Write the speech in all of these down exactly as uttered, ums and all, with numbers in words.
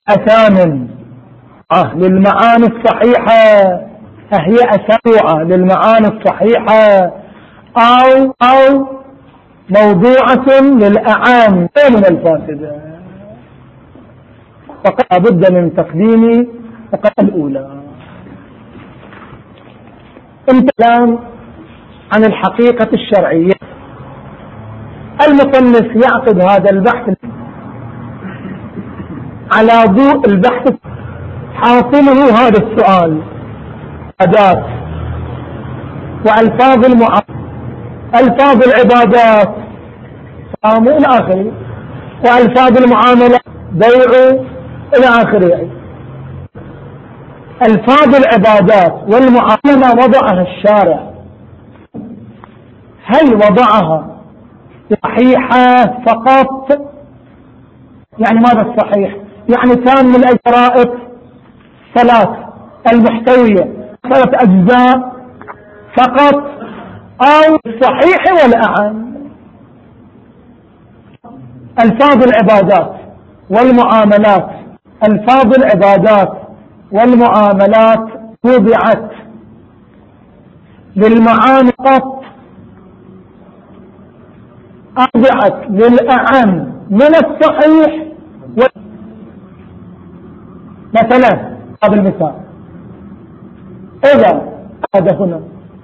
أثامن آه للمعاني الصحيحة، هي أسابوعة للمعاني الصحيحة أو أو موضوعة للأعام من الفاسدة، فقد بد من تقديم فقط الأولى. الكلام عن الحقيقة الشرعية، المصنف يعقد هذا البحث على ضوء البحث حاصله هذا السؤال: عبادات وألفاظ المعاملات، ألفاظ العبادات صام إلى آخره، وألفاظ المعاملات بيع إلى آخره. ألفاظ العبادات والمعاملة وضعها الشارع، هل وضعها صحيحة فقط؟ يعني ماذا الصحيح؟ يعني تام الأجرائف ثلاث المحتوية ثلاث أجزاء فقط، أو الصحيح والأعم؟ ألفاظ العبادات والمعاملات، ألفاظ العبادات والمعاملات وضعت للمعاني فقط، وضعت للأعم من الصحيح. مثلا هذا المثال: إذا هذا هنا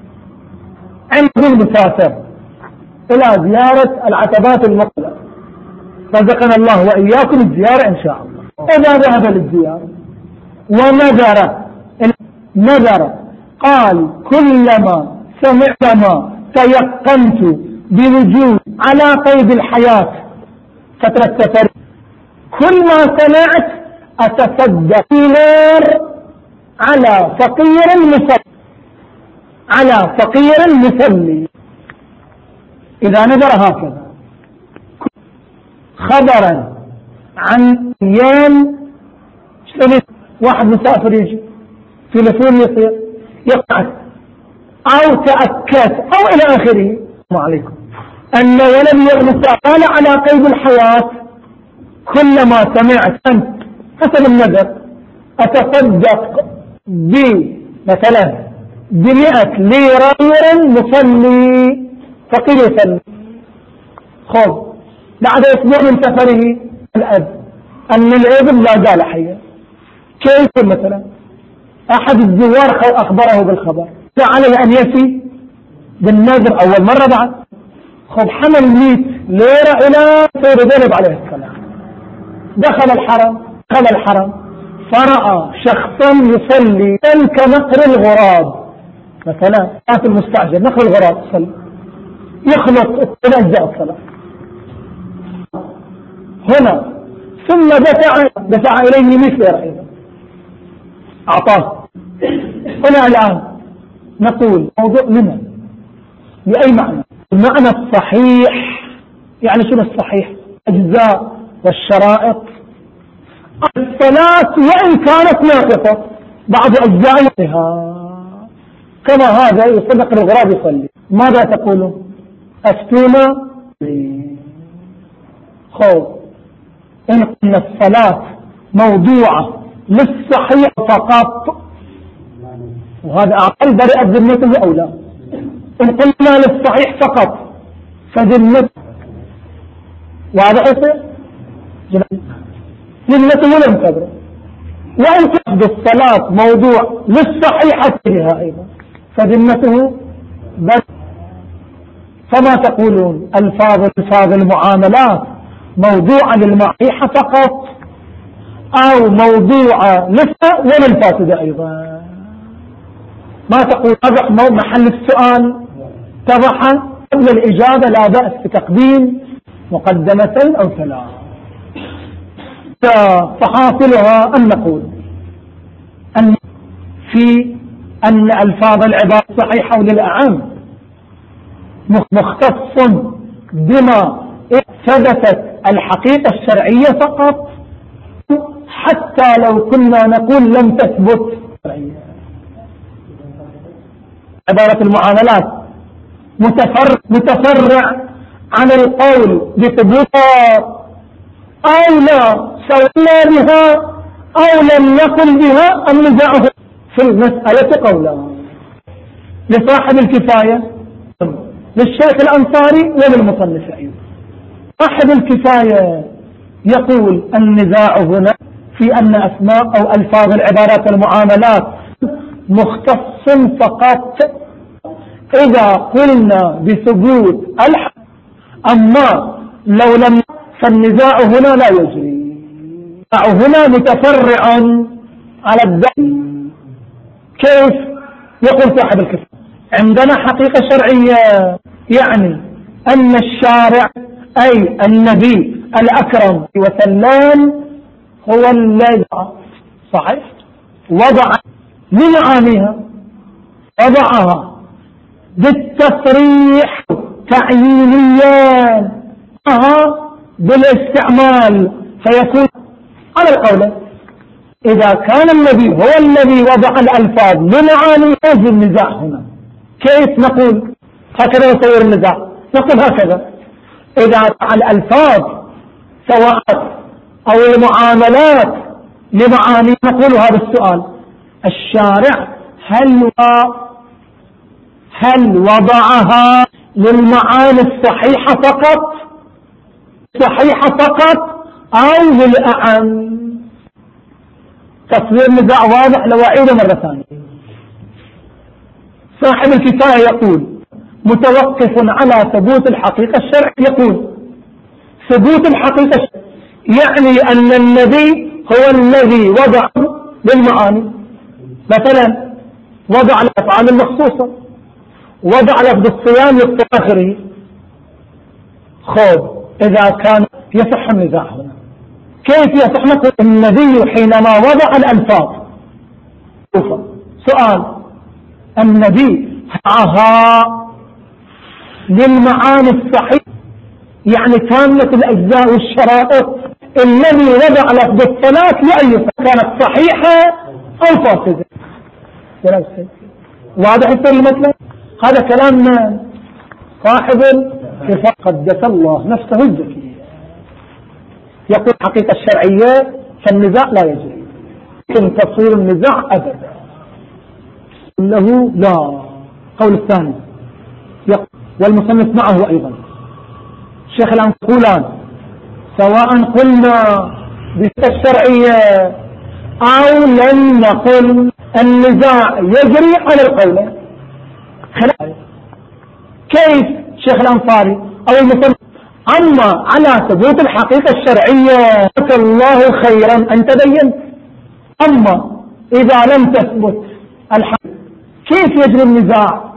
عند مسافر إلى زيارة العتبات المقبلة، رزقنا الله وإياكم الزيارة إن شاء الله، إذا ذهب للزيارة ونذر نذر قال: كلما سمعت تيقنت بوجود على قيد الحياة فترة سفر، كل ما سمعت أتصدق دينار على فقير مصلي، على فقير مصلي. إذا نذر هكذا خبرا عن أيام، واحد مسافر يجي تلفون يصير يقعد أو تأكد أو إلى آخره، ما عليكم أن ولم يغمس قال على قيد الحياة: كلما سمعت أنت حسب النذر أتصدق بمثلا بمئة ليرة مصلي فقير يصلي. خذ بعد أسبوع من سفره الأب أن الابن لا زال حيا، كيف مثلا أحد الزوار أخبره بالخبر، فعليه أن يفي بالنذر أول مرة بعد. خذ حمل مئة ليرة إلى سيد زينب عليه السلام، دخل الحرم دخل الحرم فرأى شخصا يصلي كنقر الغراب، مثلا في المستعجل نقر الغراب يصلي يخلط أجزاء الصلاة هنا، ثم دفع دفع إليه مثل رأيه أعطاه. هنا الآن نقول موضوع لمن؟ بأي معنى؟ المعنى الصحيح. يعني شنو الصحيح؟ أجزاء والشرائط. الصلاة وإن كانت ناقصة بعض أجزائها، كما هذا يصدق الغراب يصلي، ماذا تقولون؟ أفتونا. خوف إن الصلاة موضوعة للصحيح فقط، وهذا أقل برئة ذمته أو لا. إن قلنا للصحيح فقط فذمته وهذا يصير ذمته لم تبرئ. وإن تحدث الصلاة موضوع للصحيحة فيها أيضا فذمته بس. فما تقولون؟ ألفاظ ألفاظ المعاملات موضوعة للمعيحة فقط، أو موضوعة لسه وللفاسدة أيضا؟ ما تقول تضح محل السؤال تضح قبل الإجابة، لا بأس بتقديم مقدمتين أو ثلاث. فحاصلها أن نقول أن في أن ألفاظ العبارة صحيحة للأعم مختص بما ثبتت الحقيقة الشرعية فقط، حتى لو كنا نقول لم تثبت عبارة المعاملات متفرع, متفرع عن القول بثبوتها أو لا، سوينا بها أو لم يقل بها النزاع في المسألة قولان لصاحب الكفاية للشيخ الأنصاري وللمصنف أيضا. صاحب الكفاية يقول النزاع هنا في أن أسماء أو ألفاظ العبارات المعاملات مختص فقط إذا قلنا بثبوت الحق، أما لو لم فالنزاع هنا لا يجري. النزاع هنا متفرع على الدليل. كيف؟ يقول صاحب الكفاية عندنا حقيقة شرعية، يعني أن الشارع أي النبي الأكرم وسلام هو الذي صحيح وضع لمعانيها، وضعها بالتصريح تعيينيا بالاستعمال، فيكون على القول إذا كان النبي هو الذي وضع الألفاظ لمعاني هذا النزاع هنا. كيف نقول هكذا يصير النزاع؟ نقول هكذا: إذا وضع الألفاظ سواء أو المعاملات لمعاني، نقول هذا السؤال: الشارع هل هل وضعها للمعاني الصحيحة فقط صحيحة فقط أو للأعم؟ تصوير نزاع واضح. لو أعيده مرة ثانية: صاحب الكفاية يقول متوقف على ثبوت الحقيقة الشرعية. يقول ثبوت الحقيقة الشرعية يعني أن النبي هو الذي وضع للمعاني، مثلا وضع الأفعال المخصوصة، وضع لفظ الصيام للتأخره. خذ إذا كان يصح النزاع هنا. كيف يصح؟ نقول النبي حينما وضع الألفاظ. سؤال: النبي وضعها للمعاني الصحيحة يعني كاملة الأجزاء والشرائط. الذي وضع لفظ الصلاة لأي كانت صحيحة أو فاسدة. واضح يصير المثل؟ هذا كلام صاحب الكفاية قدس الله نفسه الزكية. يقول حقيقة الشرعية فالنزاع لا يجري، لكن تصوير النزاع أبدا له لا. قول الثاني والمصنف معه أيضا الشيخ الآن يقولان سواء قلنا بالشرعية أو لم نقل النزاع يجري على القول. كيف شيخ الأنصاري أو المصنف؟ أما على ثبوت الحقيقة الشرعية الله خيرا أن تبين. أما إذا لم تثبت الحقيقة كيف يجري النزاع؟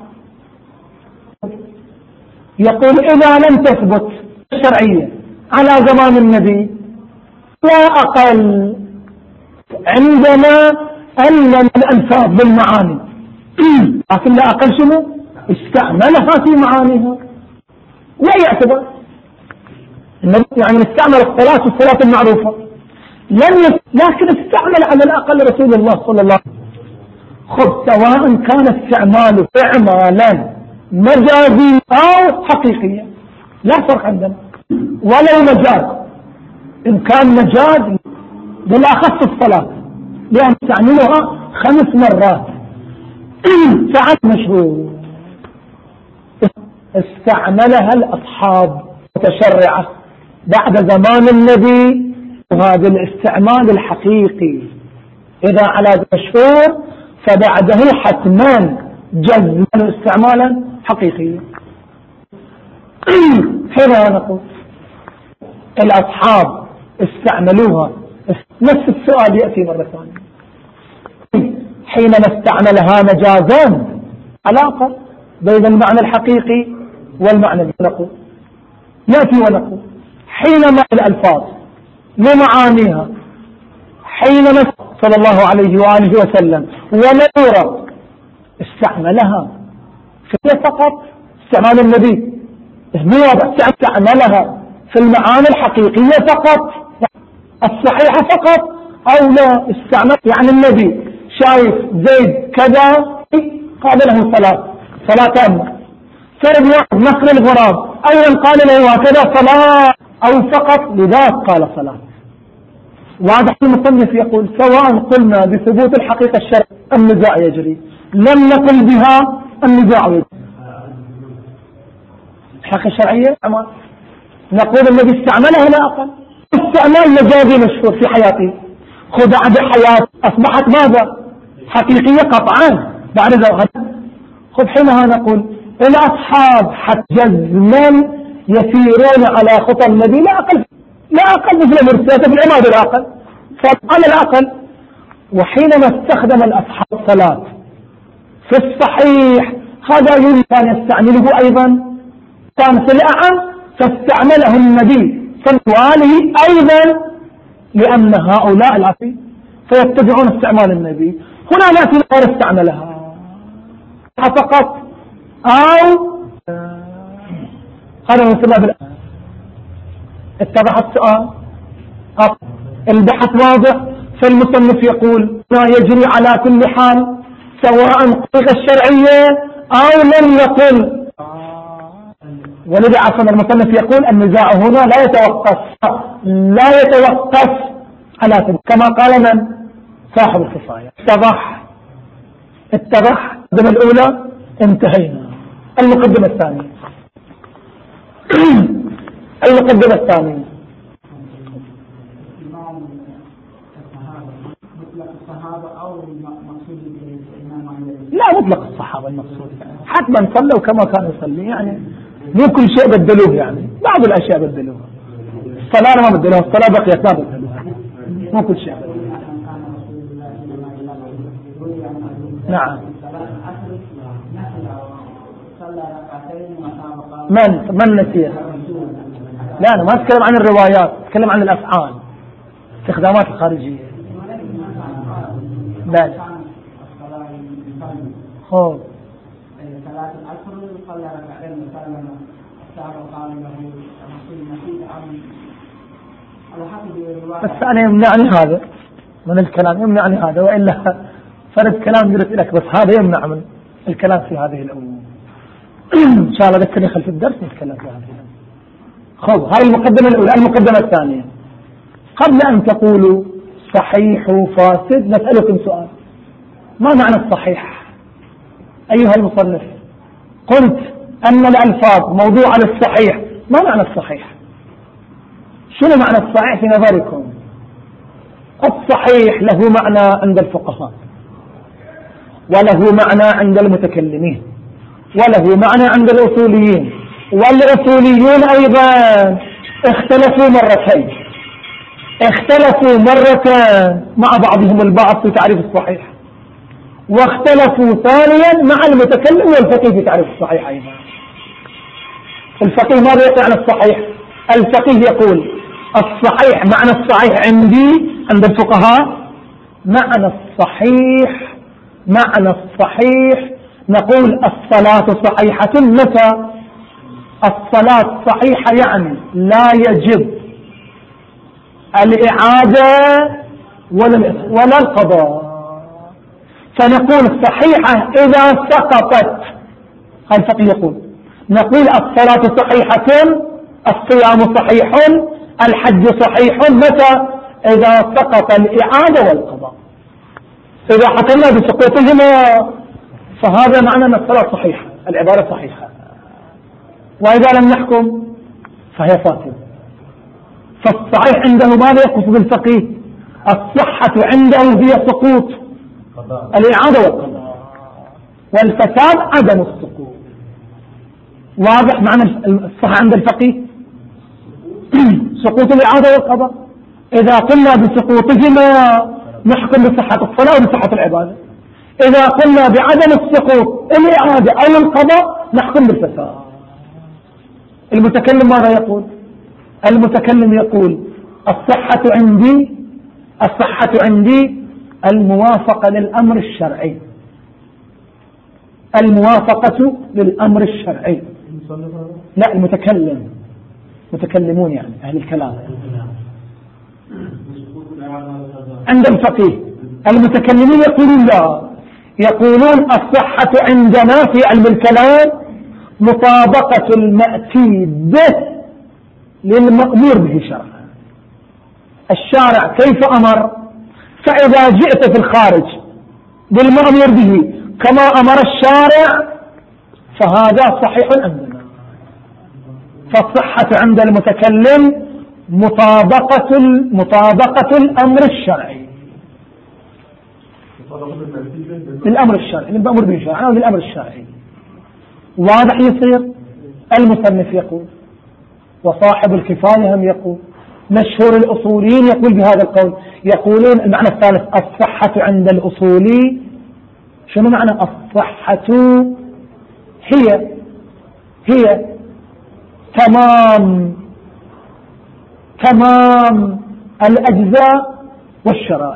يقول إذا لم تثبت الشرعية على زمان النبي لا أقل عندنا أن الألفاظ بالمعاني لكن لا أقل شنو استعملها في معانيها لا يعتبر. النبي يعني استعمل الصلاة والصلاة المعروفة لم يس... لكن استعمل على الأقل رسول الله صلى الله عليه وسلم. خذ سواء كان استعماله استعمالا مجازي أو حقيقيا لا فرق عندنا. ولو مجاز إن كان مجاز بالأخص الصلاة لأن تعملها خمس مرات فعل مشهور استعملها الأصحاب متشرعة بعد زمان النبي، وهذا الاستعمال الحقيقي إذا على مشهور فبعده حتما جزما استعمالا حقيقيا. هنا نقول الأصحاب استعملوها. نفس السؤال يأتي مرة ثانية حينما استعملها مجازا علاقة بين المعنى الحقيقي والمعنى الذي نقول. نأتي ونقول حينما الألفاظ لمعانيها حينما صلى الله عليه وآله وسلم ونورا استعملها في فقط استعمال النبي استعملها في المعاني الحقيقية فقط الصحيحة فقط أو لا استعمل يعني النبي شايف زيد كذا قال له صلاة صلاة تامة فرد واحد نقل الغراب أولا قال له هكذا صلاة أو فقط لذلك قال صلاة واضح المصنف يقول سواء قلنا بثبوت الحقيقة الشرعية النزاع يجري، لم نقل بها النزاع يجري. الحقيقة الشرعية نقول الذي استعملها لا أقل، استعمال مجازي مشهور في حياته، خدع بحياة أصبحت ماذا؟ حقيقية قطعا بعد ذلك. خذ حينها نقول الأصحاب حتى جزما يسيرون على خطى النبي لا أقل، لا أقل مثل مرساته في العماد الأقل، فعلى الأقل. وحينما استخدم الأصحاب الصلاة في الصحيح هذا يمكن أن يستعمله أيضا، كان في الأعم فاستعمله النبي صلى الله عليه أيضا لأن هؤلاء العصي فيتبعون استعمال النبي. هنا نأتي غير استعملها فقط أو هذا مثل ما اتضح السؤال، البحث واضح. فالمصنف يقول ما يجري على كل حال سواء الحقيقة الشرعية أو لم يقل. ولذا عصم المصنف يقول النزاع هنا لا يتوقف لا يتوقف على تلك كما قال من صاحب الكفاية. اتضح اتضح المقدمة الأولى انتهينا. المقدمة الثانية المقدمة الثانية لا مطلق الصحابة المقصود، حتما صلوا كما كانوا يصلي، يعني مو كل شيء بدلوه، يعني بعض الأشياء بدلوها، الصلاة ما بدلوها، الصلاة بقيت ما بدلوها، مو كل شيء بدلوها. نعم. من من نسيها؟ لا أنا ما أتكلم عن الروايات، أتكلم عن الأفعال، استخدامات الخارجية. لا خوف ثلاث الأشهر صلى ركعتين وسلم الشعب قال له المسيح عن بس أنا يمنعني هذا من الكلام، يمنعني هذا، وإلا فرد كلام قلت لك، بس هذا يمنع من الكلام في هذه الأمور. إن شاء الله ذكرني خلف الدرس نتكلم في هذه الأمور. خذ هاي المقدمة الأولى. المقدمة الثانية قبل أن تقولوا صحيح وفاسد نسألكم سؤال، ما معنى الصحيح أيها المصنف؟ قلت أن الألفاظ موضوعة للصحيح، ما معنى الصحيح؟ شنو معنى الصحيح في نظركم؟ الصحيح له معنى عند الفقهاء، وله معنى عند المتكلمين، وله معنى عند الأصوليين، والأصوليون أيضا اختلفوا مرتين اختلفوا مرتين مع بعضهم البعض في تعريف الصحيح، واختلفوا ثانيا مع المتكلم والفقيه في تعريف الصحيح أيضا. الفقيه ماذا يقول عن الصحيح؟ الفقيه يقول الصحيح، معنى الصحيح عندي عند الفقهاء، معنى الصحيح معنى الصحيح نقول الصلاة صحيحة متى؟ الصلاة صحيحة يعني لا يجب الإعادة ولا القضاء، فنقول صحيحة إذا سقطت. الفقيه يقول نقول الصلاة صحيحة، الصيام صحيح، الحج صحيح متى؟ إذا سقط الإعادة والقضاء. إذا حكمنا بسقوطهما فهذا معنى أن الصلاة صحيحة، العبارة صحيحة، وإذا لم نحكم فهي فاسدة. فالصحيح عنده ماذا يقف بالفقيه؟ الصحة عنده هي سقوط الإعادة والقضاء، والفساد عدم السقوط. واضح معنى الصحة عند الفقيه؟ سقوط الإعادة والقضاء. إذا قلنا بسقوطهما نحكم بصحة الصلاة وبصحة العبادة، إذا قلنا بعدم السقوط الإعادة أو القضاء نحكم بالفساد. المتكلم ماذا يقول؟ المتكلم يقول الصحة عندي الصحة عندي الموافقة للأمر الشرعي، الموافقة للأمر الشرعي. لا المتكلم، متكلمون يعني أهل الكلام. عند الفقيه المتكلمين يقولون لا، يقولون الصحة عندنا في علم الكلام مطابقة المأتي به للمأمور به شرعا. الشارع كيف أمر، فإذا جئت في الخارج بالمأمور به كما أمر الشارع فهذا صحيح عندنا. فالصحة عند المتكلم مطابقة مطابقة الأمر الشرعي للأمر الشرعي للمأمور به شرعا أو للأمر الشرعي. واضح يصير. المصنف يقول وصاحب الكفاية هم يقول، مشهور الأصوليين يقول بهذا القول، يقولون المعنى الثالث الصحة عند الأصولي. شنو معنى الصحة؟ هي هي تمام تمام الأجزاء والشرائع.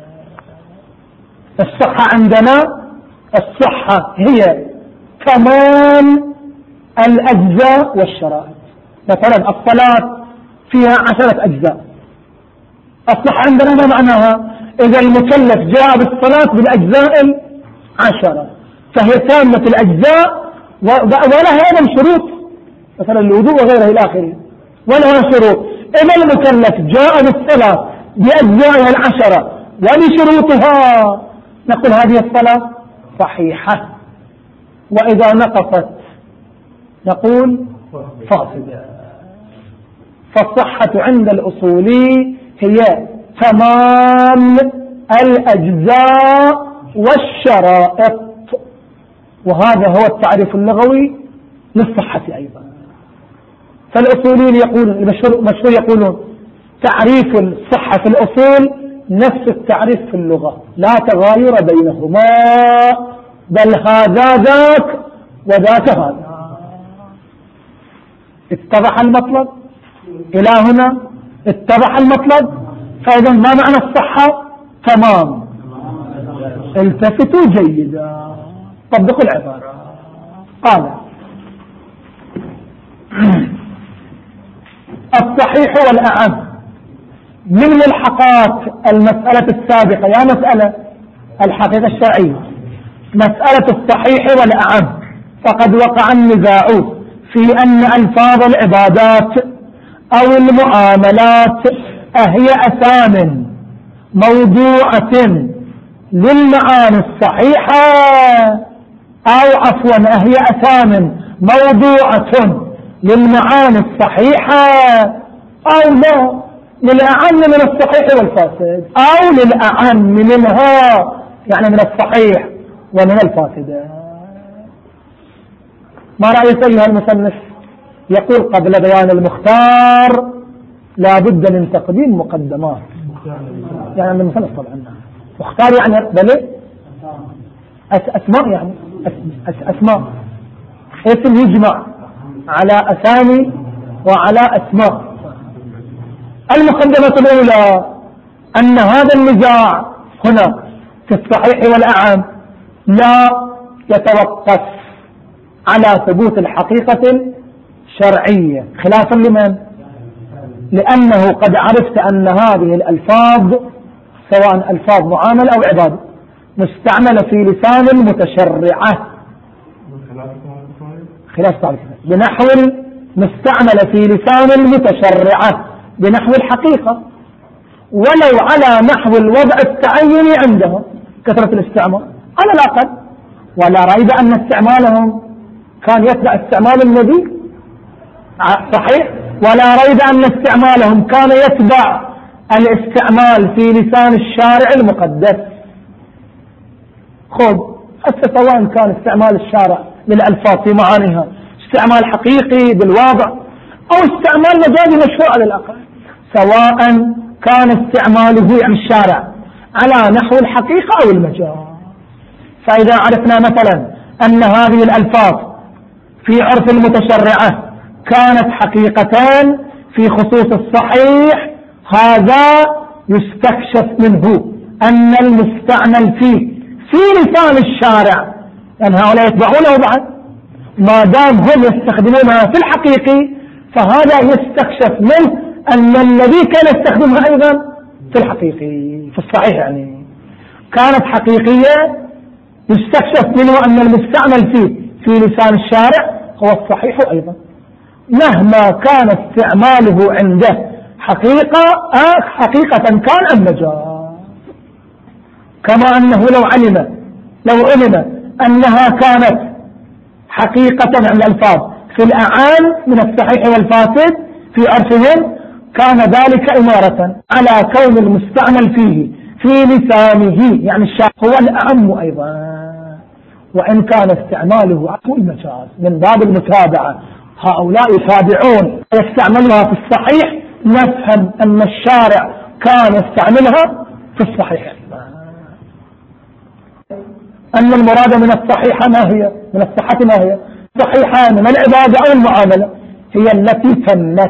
الصحة عندنا الصحة هي تمام الأجزاء والشرائع. مثلا الصلاة فيها عشرة أجزاء، الصحة عندنا ما معناها؟ إذا المكلف جاء بالصلاة بالأجزاء العشرة فهي تامة الأجزاء ولها أيضا شروط، مثلا الوضوء وغيره إلى آخره، ولها شروط. إذا المكلف جاء بالصلاة بأجزائها العشرة وبشروطها نقول هذه الصلاة صحيحة، وإذا نقصت نقول فاسدة. فالصحة عند الأصولي هي تمام الأجزاء والشرائط، وهذا هو التعريف اللغوي للصحة أيضا. فالأصوليين يقولون المشهور يقولون تعريف الصحة في الأصول نفس التعريف في اللغة، لا تغاير بينهما، بل هذا ذاك وذاك هذا. اتضح المطلب إلى هنا؟ اتضح المطلب. فإذا ما معنى الصحة؟ تمام. التفتوا جيدا، طبقوا العبارة. قال الصحيح والأعم من ملحقات المسألة السابقة، يا مسألة الحقيقة الشرعية، مسألة الصحيح والأعم، فقد وقع النزاع في أن ألفاظ العبادات أو المعاملات أهي أسام موضوعة للمعاني الصحيحة أو عفوا أهي أسام موضوعة للمعاني الصحيحة أو لا، للأعم من الصحيح والفاسد، أو للأعم منها يعني من الصحيح ومن الفاسد. ما رأيك أيها المصنف؟ يقول قبل بيان المختار لا بد من تقديم مقدمات، يعني من المصنف طبعا مختار يعني بل أسماء، يعني أسماء اسم يجمع على أسامي وعلى أسماء. المقدمة الأولى أن هذا النزاع هنا في الصحيح والأعم لا يتوقف على ثبوت الحقيقة الشرعية، خلافا لمن؟ لأنه قد عرفت أن هذه الألفاظ سواء ألفاظ معاملة أو عبادة مستعملة في لسان المتشرعة، خلاف تعرف بنحو مستعملة في لسان المتشرعة بنحو الحقيقة، ولو على نحو الوضع التعيني عندهم كثرة الاستعمال على الأقل، ولا ريب أن استعمالهم كان يتبع استعمال النبي صحيح، ولا ريب أن استعمالهم كان يتبع الاستعمال في لسان الشارع المقدس. خذ حتى سواء كان استعمال الشارع للألفاظ في معانيها استعمال حقيقي بالواضع أو استعمال مجازي مشروع على الأقل، سواء كان استعماله يعني الشارع على نحو الحقيقة أو المجاز. فإذا عرفنا مثلا أن هذه الألفاظ في عرف المتشرعة كانت حقيقتان في خصوص الصحيح، هذا يستكشف منه أن المستعمل فيه في لسان الشارع، لأن هؤلاء يتبعونه بعد ما دام هم يستخدمونها في الحقيقي، فهذا يستكشف منه أن الذي كان يستخدمها أيضا في الحقيقي في الصحيح يعني كانت حقيقية، يستكشف منه أن المستعمل فيه في لسان الشارع هو الصحيح أيضا، مهما كان استعماله عنده حقيقة آه حقيقة كان أم مجاز. كما أنه لو علم لو علم أنها كانت حقيقة عن الألفاظ في الأعان من الصحيح والفاسد في عرفهم كان ذلك إمارة على كون المستعمل فيه في لسانه يعني الشاعر هو الأعم أيضا، وإن كان استعماله عفو المجاز من باب المتابعة. هؤلاء يتابعون يستعملها في الصحيح، نفهم أن الشارع كان يستعملها في الصحيح. أن المراد من الصحيحة ما هي؟ من الصحة ما هي؟ صحيحان من العبادة أو المعاملة هي التي تمت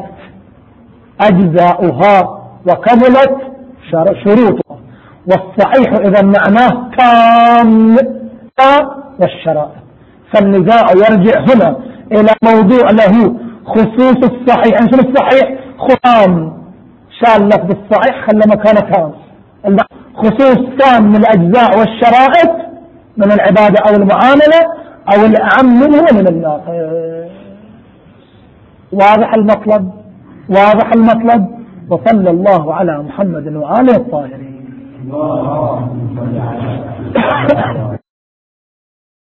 أجزاؤها وكملت شروطها، والصحيح إذا معناه تام والشرائع. فالنزاع يرجع هنا إلى موضوع له خصوص الصحيح. أنت الصحيح خام شال لك بالصحيح خلى مكانه تام، خصوص تام من الأجزاء والشرائط من العبادة أو المعاملة أو الأعم منه من الناقص. واضح المطلب؟ واضح المطلب. وصلى الله على محمد وآله الطاهرين.